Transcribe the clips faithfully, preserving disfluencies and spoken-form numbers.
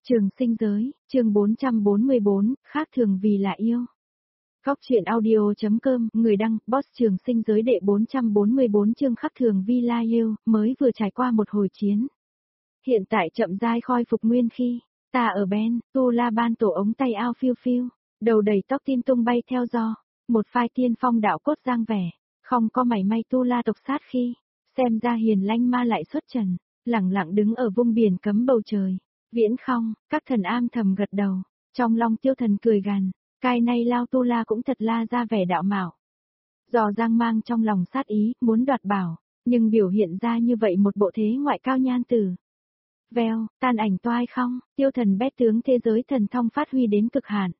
Trường sinh giới, chương bốn trăm bốn mươi bốn, khác thường vì là yêu. Góc truyện audio.com, người đăng, boss trường sinh giới đệ bốn trăm bốn mươi bốn chương khác thường vì là yêu, mới vừa trải qua một hồi chiến. Hiện tại chậm rãi khôi phục nguyên khi, ta ở bên, tu la ban tổ ống tay ao phiêu phiêu, đầu đầy tóc tim tung bay theo gió, một phai tiên phong đạo cốt giang vẻ, không có mảy may tu la tộc sát khi, xem ra hiền lanh ma lại xuất trần, lẳng lặng đứng ở vùng biển cấm bầu trời. Viễn không, các thần am thầm gật đầu, trong lòng tiêu thần cười gằn, cái này lao tu la cũng thật la ra vẻ đạo mạo. Dò giang mang trong lòng sát ý, muốn đoạt bảo, nhưng biểu hiện ra như vậy một bộ thế ngoại cao nhan tử. Vèo, tan ảnh toai không, tiêu thần bét tướng thế giới thần thông phát huy đến cực hạn.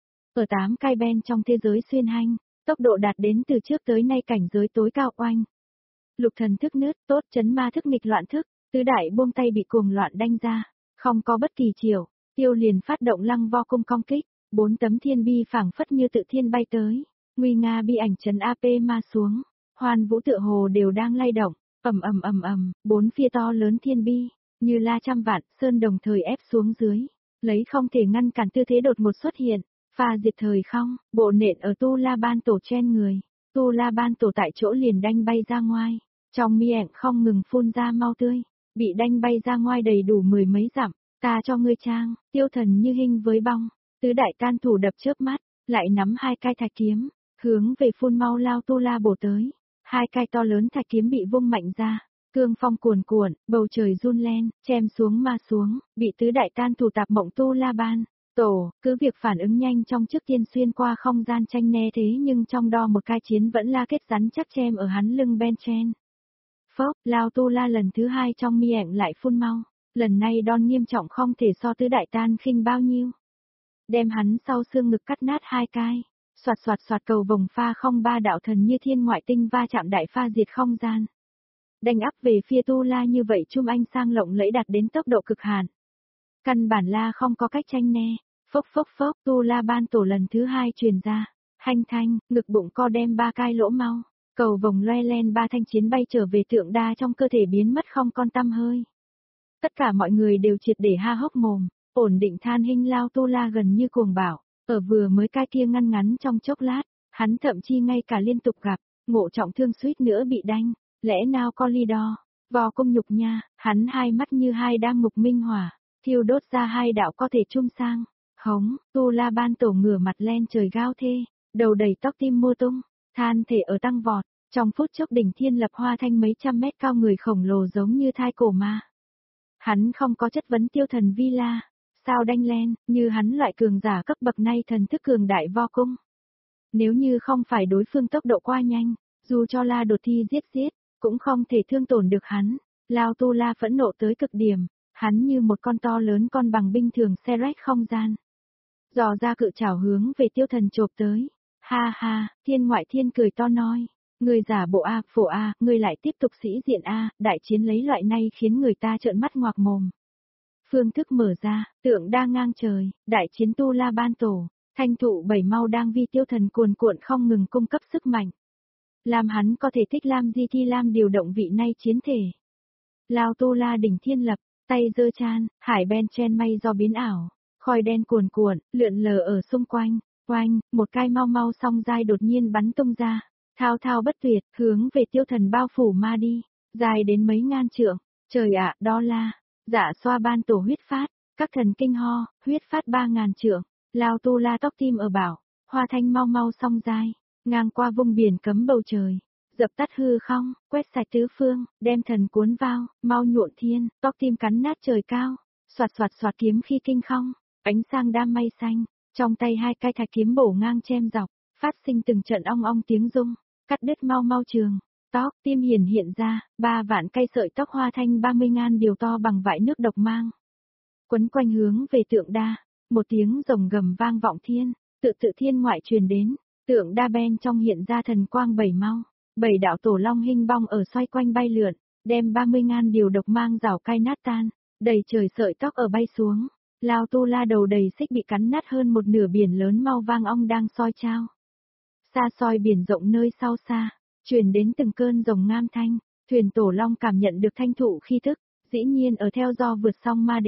Ở tám cai ben trong thế giới xuyên hành, tốc độ đạt đến từ trước tới nay cảnh giới tối cao oanh. Lục thần thức nứt, tốt chấn ma thức nghịch loạn thức, tứ đại buông tay bị cuồng loạn đanh ra. Không có bất kỳ chiều, tiêu liền phát động lăng vo cung công kích, bốn tấm thiên bi phảng phất như tự thiên bay tới, nguy nga bi ảnh trấn a pê ma xuống, hoan vũ tựa hồ đều đang lay động, ầm ầm ầm ầm, bốn phía to lớn thiên bi, như la trăm vạn sơn đồng thời ép xuống dưới, lấy không thể ngăn cản tư thế đột ngột xuất hiện, pha diệt thời không, bộ nện ở tu la ban tổ trên người, tu la ban tổ tại chỗ liền đanh bay ra ngoài, trong miệng không ngừng phun ra mau tươi. Bị đanh bay ra ngoài đầy đủ mười mấy dặm, ta cho ngươi trang, tiêu thần như hình với bong, tứ đại can thủ đập chớp mắt, lại nắm hai cái thạch kiếm, hướng về phun mau lao tu la bổ tới, hai cái to lớn thạch kiếm bị vung mạnh ra, cương phong cuồn cuộn, bầu trời run lên, chém xuống ma xuống, bị tứ đại can thủ tạp mộng tu la ban, tổ, cứ việc phản ứng nhanh trong trước tiên xuyên qua không gian tranh né thế nhưng trong đo một cái chiến vẫn la kết rắn chắc chém ở hắn lưng ben chen. Phốc, lao tu la lần thứ hai trong miệng lại phun mau, lần này đòn nghiêm trọng không thể so tứ đại tan khinh bao nhiêu. Đem hắn sau xương ngực cắt nát hai cái, soạt soạt soạt cầu vồng pha không ba đạo thần như thiên ngoại tinh va chạm đại pha diệt không gian. Đành áp về phía tu la như vậy chum anh sang lộng lẫy đạt đến tốc độ cực hạn. Căn bản la không có cách tranh né, phốc phốc phốc tu la ban tổ lần thứ hai truyền ra, hanh thanh, ngực bụng co đem ba cái lỗ mau. Cầu vồng loe len ba thanh chiến bay trở về tượng đa trong cơ thể biến mất không con tăm hơi. Tất cả mọi người đều triệt để ha hốc mồm, ổn định than hình lao tu la gần như cuồng bảo, ở vừa mới cái kia ngăn ngắn trong chốc lát, hắn thậm chi ngay cả liên tục gặp, ngộ trọng thương suýt nữa bị đánh, lẽ nào có ly đo, vò công nhục nha, hắn hai mắt như hai đang mục minh hỏa, thiêu đốt ra hai đạo có thể chung sang, hống, tu la ban tổ ngửa mặt lên trời gao thê, đầu đầy tóc tim mưa tung. Than thể ở tăng vọt, trong phút chốc đỉnh thiên lập hoa thanh mấy trăm mét cao người khổng lồ giống như thai cổ ma. Hắn không có chất vấn tiêu thần vi la, sao đanh len, như hắn loại cường giả cấp bậc này thần thức cường đại vo cung. Nếu như không phải đối phương tốc độ qua nhanh, dù cho la đột thi giết giết, cũng không thể thương tổn được hắn. Lao tu la phẫn nộ tới cực điểm, hắn như một con to lớn con bằng binh thường xe rách không gian. Dò ra cự trảo hướng về tiêu thần chộp tới. Ha ha, thiên ngoại thiên cười to nói, người giả bộ A, phổ A, người lại tiếp tục sĩ diện A, đại chiến lấy loại này khiến người ta trợn mắt ngoạc mồm. Phương thức mở ra, tượng đa ngang trời, đại chiến tu la ban tổ, thanh thụ bảy mau đang vi tiêu thần cuồn cuộn không ngừng cung cấp sức mạnh. Làm hắn có thể thích Lam Di Thi Lam điều động vị nay chiến thể. Lao tu la đỉnh thiên lập, tay giơ chan, hải ben chen may do biến ảo, khói đen cuồn cuộn, lượn lờ ở xung quanh. Oanh, một cái mau mau song dai đột nhiên bắn tung ra, thao thao bất tuyệt, hướng về tiêu thần bao phủ ma đi, dài đến mấy ngàn trượng, trời ạ, đó là, dạ xoa ban tổ huyết phát, các thần kinh ho, huyết phát ba ngàn trượng, lao tu la tóc tim ở bảo, hoa thanh mau mau song dai, ngang qua vùng biển cấm bầu trời, dập tắt hư không, quét sạch tứ phương, đem thần cuốn vào, mau nhuộn thiên, tóc tim cắn nát trời cao, soạt soạt soạt kiếm khi kinh không, ánh sang đam mây xanh. Trong tay hai cái thạch kiếm bổ ngang chém dọc, phát sinh từng trận ong ong tiếng rung, cắt đứt mau mau trường, tóc tim hiển hiện ra, ba vạn cây sợi tóc hoa thanh ba mươi ngàn điều to bằng vải nước độc mang. Quấn quanh hướng về tượng đa, một tiếng rồng gầm vang vọng thiên, tự tự thiên ngoại truyền đến, tượng đa ben trong hiện ra thần quang bảy mau, bảy đạo tổ long hình bong ở xoay quanh bay lượn, đem ba mươi ngàn điều độc mang rào cay nát tan, đầy trời sợi tóc ở bay xuống. Lao tu la đầu đầy xích bị cắn nát hơn một nửa biển lớn mau vang ong đang soi trao. Xa soi biển rộng nơi sau xa, truyền đến từng cơn rồng ngam thanh, thuyền tổ long cảm nhận được thanh thụ khi thức, dĩ nhiên ở theo do vượt sông ma đến,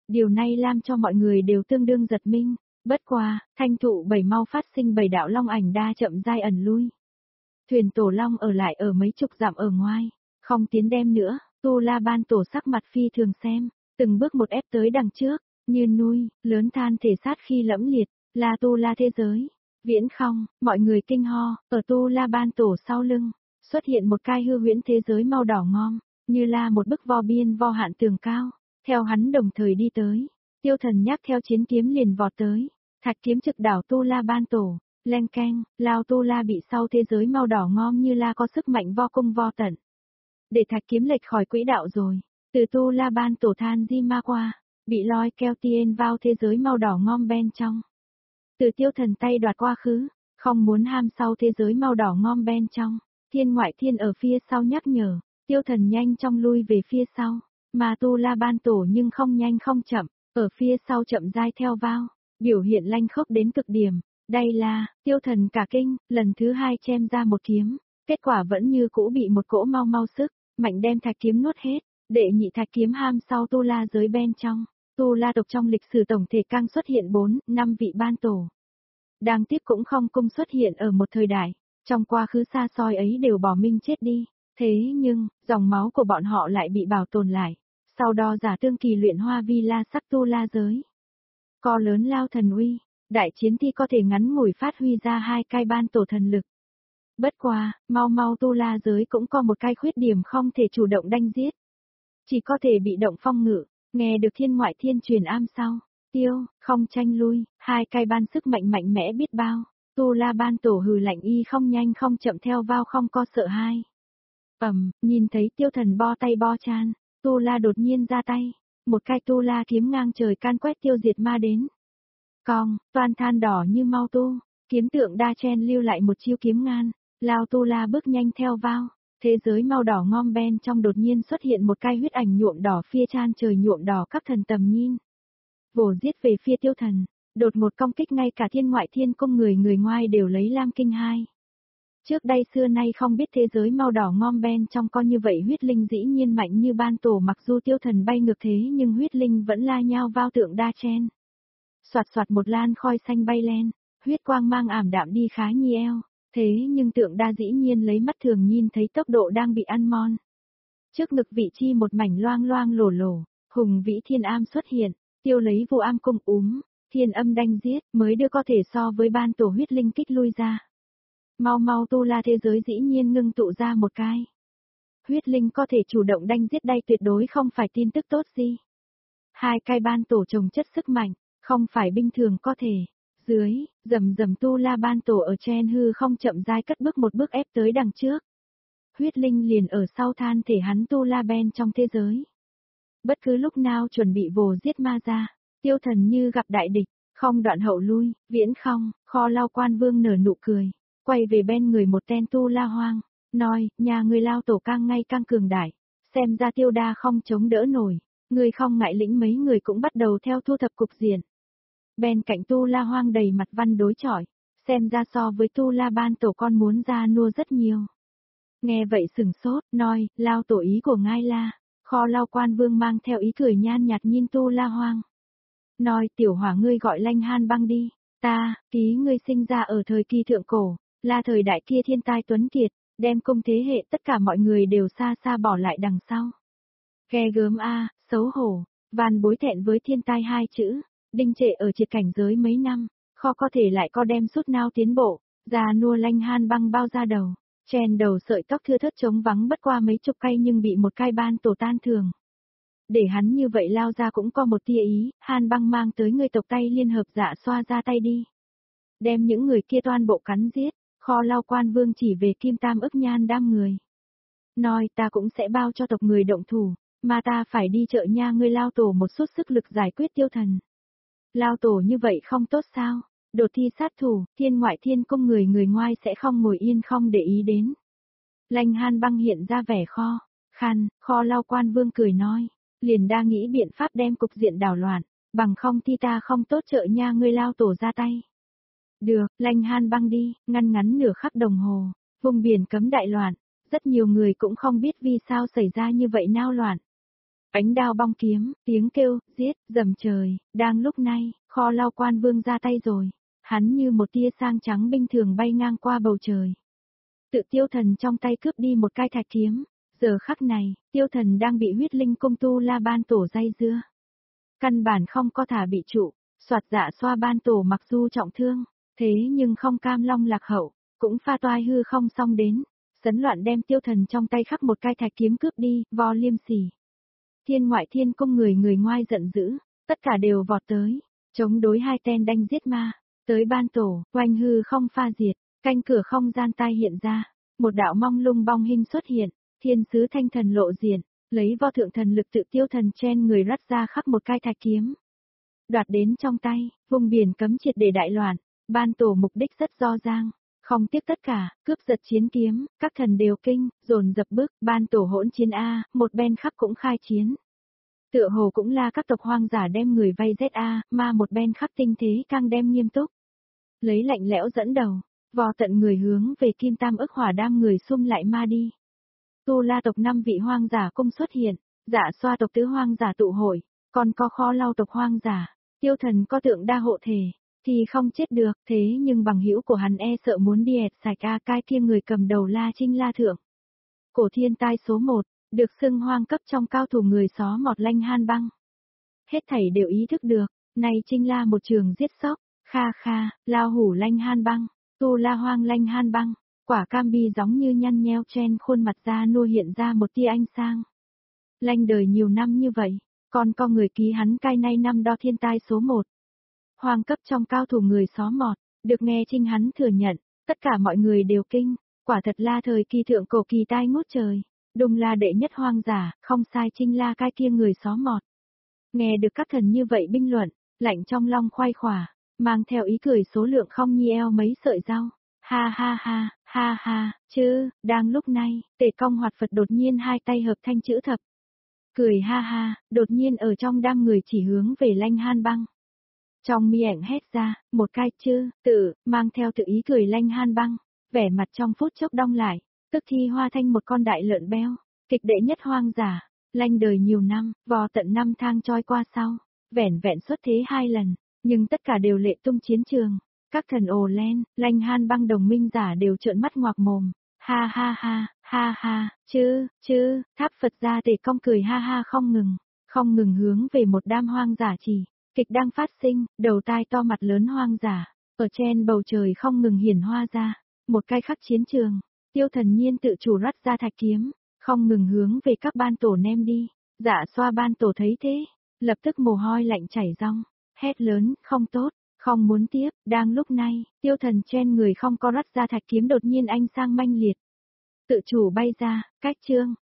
Điều này làm cho mọi người đều tương đương giật mình. Bất qua, thanh thụ bảy mau phát sinh bảy đạo long ảnh đa chậm rãi ẩn lui. Thuyền tổ long ở lại ở mấy chục dặm ở ngoài, không tiến đem nữa, Tu La Ban tổ sắc mặt phi thường xem, từng bước một ép tới đằng trước, như núi, lớn than thể sát khi lẫm liệt, là Tu La thế giới. Viễn không, mọi người kinh ho, ở Tu La Ban tổ sau lưng, xuất hiện một cái hư huyễn thế giới màu đỏ ngom, như là một bức vo biên vo hạn tường cao, theo hắn đồng thời đi tới. Tiêu Thần nhắc theo chiến kiếm liền vọt tới, thạch kiếm trực đảo Tu La Ban tổ, len keng, lao Tu La bị sau thế giới màu đỏ ngom như là có sức mạnh vo cung vo tận. Để thạch kiếm lệch khỏi quỹ đạo rồi, từ Tu La Ban tổ than di ma qua, bị lôi kéo tiên vào thế giới màu đỏ ngom bên trong. Từ Tiêu Thần tay đoạt qua khứ, không muốn ham sau thế giới màu đỏ ngom bên trong, Thiên Ngoại Thiên ở phía sau nhắc nhở, Tiêu Thần nhanh trong lui về phía sau, mà Tu La Ban tổ nhưng không nhanh không chậm, ở phía sau chậm rãi theo vào, biểu hiện lanh khốc đến cực điểm. Đây là, Tiêu Thần cả kinh, lần thứ hai chém ra một kiếm, kết quả vẫn như cũ bị một cỗ mau mau sức, mạnh đem thạch kiếm nuốt hết, đệ nhị thạch kiếm ham sau Tu La giới bên trong. Tu La tộc trong lịch sử tổng thể càng xuất hiện bốn, năm vị ban tổ. Đáng tiếc cũng không cung xuất hiện ở một thời đại, trong quá khứ xa xôi ấy đều bỏ minh chết đi, thế nhưng, dòng máu của bọn họ lại bị bảo tồn lại, sau đó giả tương kỳ luyện hoa vi la sắc Tu La giới. Co lớn lao thần uy, đại chiến thi có thể ngắn ngủi phát huy ra hai cái ban tổ thần lực. Bất qua, mau mau Tu La giới cũng có một cái khuyết điểm không thể chủ động đanh giết. Chỉ có thể bị động phong ngự, nghe được Thiên Ngoại Thiên truyền am sau, tiêu, không tranh lui, hai cái ban sức mạnh mạnh mẽ biết bao, Tu La Ban tổ hừ lạnh y không nhanh không chậm theo vào không có sợ hai. Ầm, nhìn thấy Tiêu Thần bo tay bo chan, Tu La đột nhiên ra tay, một cái Tu La kiếm ngang trời can quét tiêu diệt ma đến. Cong, toàn than đỏ như mau tu, kiếm tượng đa chen lưu lại một chiêu kiếm ngan, lao Tu La bước nhanh theo vào. Thế giới màu đỏ ngom ben trong đột nhiên xuất hiện một cái huyết ảnh nhuộm đỏ phía chan trời nhuộm đỏ các thần tầm nhìn. Vồ giết về phía Tiêu Thần, đột một công kích ngay cả Thiên Ngoại Thiên cung người người ngoài đều lấy lam kinh hai. Trước đây xưa nay không biết thế giới màu đỏ ngom ben trong có như vậy huyết linh dĩ nhiên mạnh như ban tổ, mặc dù Tiêu Thần bay ngược thế nhưng huyết linh vẫn la nhau vào tượng đa chen. Soạt soạt một lan khói xanh bay lên, huyết quang mang ảm đạm đi khá nhi eo. Thế nhưng tượng đa dĩ nhiên lấy mắt thường nhìn thấy tốc độ đang bị ăn mòn. Trước ngực vị chi một mảnh loang loang lổ lổ, hùng vĩ thiên am xuất hiện, tiêu lấy vô am cung úm, thiên âm đanh giết mới đưa có thể so với ban tổ huyết linh kích lui ra. Mau mau Tu La thế giới dĩ nhiên ngưng tụ ra một cái. Huyết linh có thể chủ động đanh giết đây tuyệt đối không phải tin tức tốt gì. Hai cái ban tổ trồng chất sức mạnh, không phải bình thường có thể. Dưới, rầm rầm Tu La Ban tổ ở trên hư không chậm rãi cất bước một bước ép tới đằng trước. Huyết linh liền ở sau than thể hắn Tu La Ben trong thế giới. Bất cứ lúc nào chuẩn bị vồ giết ma ra, Tiêu Thần như gặp đại địch, không đoạn hậu lui, viễn không, kho lao quan vương nở nụ cười, quay về bên người một tên Tu La hoang, nói, nhà người lao tổ càng ngay càng cường đại, xem ra Tiêu đa không chống đỡ nổi, người không ngại lĩnh mấy người cũng bắt đầu theo thu thập cục diện. Bên cạnh Tu La hoang đầy mặt văn đối chọi, xem ra so với Tu La Ban tổ con muốn ra nua rất nhiều. Nghe vậy sừng sốt, nói, lao tổ ý của ngai la, kho lao quan vương mang theo ý cười nhan nhạt nhìn Tu La hoang. Nói, tiểu hỏa ngươi gọi Lanh Han Băng đi, ta, ký ngươi sinh ra ở thời kỳ thượng cổ, là thời đại kia thiên tai tuấn kiệt, đem cung thế hệ tất cả mọi người đều xa xa bỏ lại đằng sau. Ghê gớm a, xấu hổ, van bối thẹn với thiên tai hai chữ. Đinh trệ ở triệt cảnh giới mấy năm, kho có thể lại có đem sút nao tiến bộ, già nua Lanh Han Băng bao ra đầu, chèn đầu sợi tóc thưa thớt trống vắng bất qua mấy chục cây nhưng bị một cái ban tổ tan thường. Để hắn như vậy lao ra cũng có một tia ý, Han Băng mang tới người tộc tay liên hợp dạ xoa ra tay đi. Đem những người kia toàn bộ cắn giết, kho lao quan vương chỉ về Kim Tam ức nhan đam người. Nói ta cũng sẽ bao cho tộc người động thủ, mà ta phải đi chợ nha ngươi lao tổ một chút sức lực giải quyết Tiêu Thần. Lao tổ như vậy không tốt sao? Đột thi sát thủ, Thiên Ngoại Thiên cung người người ngoài sẽ không ngồi yên không để ý đến. Lanh Han Băng hiện ra vẻ kho, khăn, kho lao quan vương cười nói, liền đa nghĩ biện pháp đem cục diện đảo loạn, bằng không thì ta không tốt trợ nha ngươi lao tổ ra tay. Được, Lanh Han Băng đi, ngăn ngắn nửa khắc đồng hồ, vùng biển cấm đại loạn, rất nhiều người cũng không biết vì sao xảy ra như vậy nao loạn. ánh đao bong kiếm, tiếng kêu, giết, dầm trời, đang lúc này, kho lao quan vương ra tay rồi. Hắn như một tia sang trắng bình thường bay ngang qua bầu trời. Tự Tiêu Thần trong tay cướp đi một cái thạch kiếm. Giờ khắc này, Tiêu Thần đang bị huyết linh cung tu la ban tổ dây dưa. Căn bản không có thả bị trụ, soạt dạ xoa ban tổ mặc dù trọng thương, thế nhưng không cam long lạc hậu, cũng pha toai hư không xong đến. Sấn loạn đem Tiêu Thần trong tay khắc một cái thạch kiếm cướp đi, vo liêm sỉ. Thiên ngoại thiên cung người người ngoai giận dữ, tất cả đều vọt tới, chống đối hai tên đanh giết ma. Tới ban tổ, oanh hư không pha diệt, canh cửa không gian tai hiện ra, một đạo mong lung bong hình xuất hiện, thiên sứ thanh thần lộ diện, lấy vo thượng thần lực tự Tiêu Thần chen người rắt ra khắc một cái thạch kiếm. Đoạt đến trong tay, vùng biển cấm triệt để đại loạn, ban tổ mục đích rất rõ ràng, không tiếc tất cả, cướp giật chiến kiếm, các thần đều kinh, dồn dập bước, ban tổ hỗn chiến A, một bên khắc cũng khai chiến. Tựa hồ cũng là các tộc hoang giả đem người vây giết A, mà một bên khắc tinh thế càng đem nghiêm túc. Lấy lạnh lẽo dẫn đầu, vò tận người hướng về kim tam ức hỏa đam người xung lại ma đi. Tu la tộc năm vị hoang giả cung xuất hiện, dạ xoa tộc tứ hoang giả tụ hội, còn có kho lau tộc hoang giả, Tiêu Thần có tượng đa hộ thể, thì không chết được, thế nhưng bằng hữu của hắn e sợ muốn đi ẹt sạch A cai kia người cầm đầu La Trinh La Thượng. Cổ thiên tai số một, được xưng hoang cấp trong cao thủ người xó mọt lanh han băng. Hết thảy đều ý thức được, này Trinh La một trường giết sóc, kha kha, lao hủ lanh han băng, tu la hoang lanh han băng, quả cam bi giống như nhăn nheo chen khuôn mặt ra nuôi hiện ra một tia ánh sang. Lanh đời nhiều năm như vậy, còn có người ký hắn cai nay năm đo thiên tai số một. Hoang cấp trong cao thủ người xó mọt, được nghe Trinh hắn thừa nhận, tất cả mọi người đều kinh, quả thật là thời kỳ thượng cổ kỳ tai ngút trời, đùng là đệ nhất hoang giả, không sai Trinh la cai kia người xó mọt. Nghe được các thần như vậy binh luận, lạnh trong long khoai khỏa, mang theo ý cười số lượng không nhi eo mấy sợi rau. Ha ha ha, ha ha, chứ, đang lúc này, Tề Công Hoạt Phật đột nhiên hai tay hợp thanh chữ thập. Cười ha ha, đột nhiên ở trong đám người chỉ hướng về lanh han băng. Trong mi ảnh hét ra, một cái chữ, tự, mang theo tự ý cười lanh han băng, vẻ mặt trong phút chốc đong lại, tức thi hoa thanh một con đại lợn béo, kịch đệ nhất hoang giả, lanh đời nhiều năm, vò tận năm thang trôi qua sau, vẻn vẹn xuất thế hai lần, nhưng tất cả đều lệ tung chiến trường. Các thần ồ lên, lanh han băng đồng minh giả đều trợn mắt ngoạc mồm. Ha ha ha, ha ha, chứ, chứ, tháp Phật ra Tề Công cười ha ha không ngừng, không ngừng hướng về một đám hoang giả chỉ. Kịch đang phát sinh, đầu tai to mặt lớn hoang giả, ở trên bầu trời không ngừng hiển hoa ra. Một cái khắc chiến trường, Tiêu Thần nhiên tự chủ rắt ra thạch kiếm, không ngừng hướng về các ban tổ ném đi. Dạ xoa ban tổ thấy thế, lập tức mồ hôi lạnh chảy ròng, hét lớn, không tốt. Không muốn tiếp, đang lúc này, Tiêu Thần trên người không có rắt ra thạch kiếm đột nhiên anh sang manh liệt. Tự chủ bay ra, cách chương,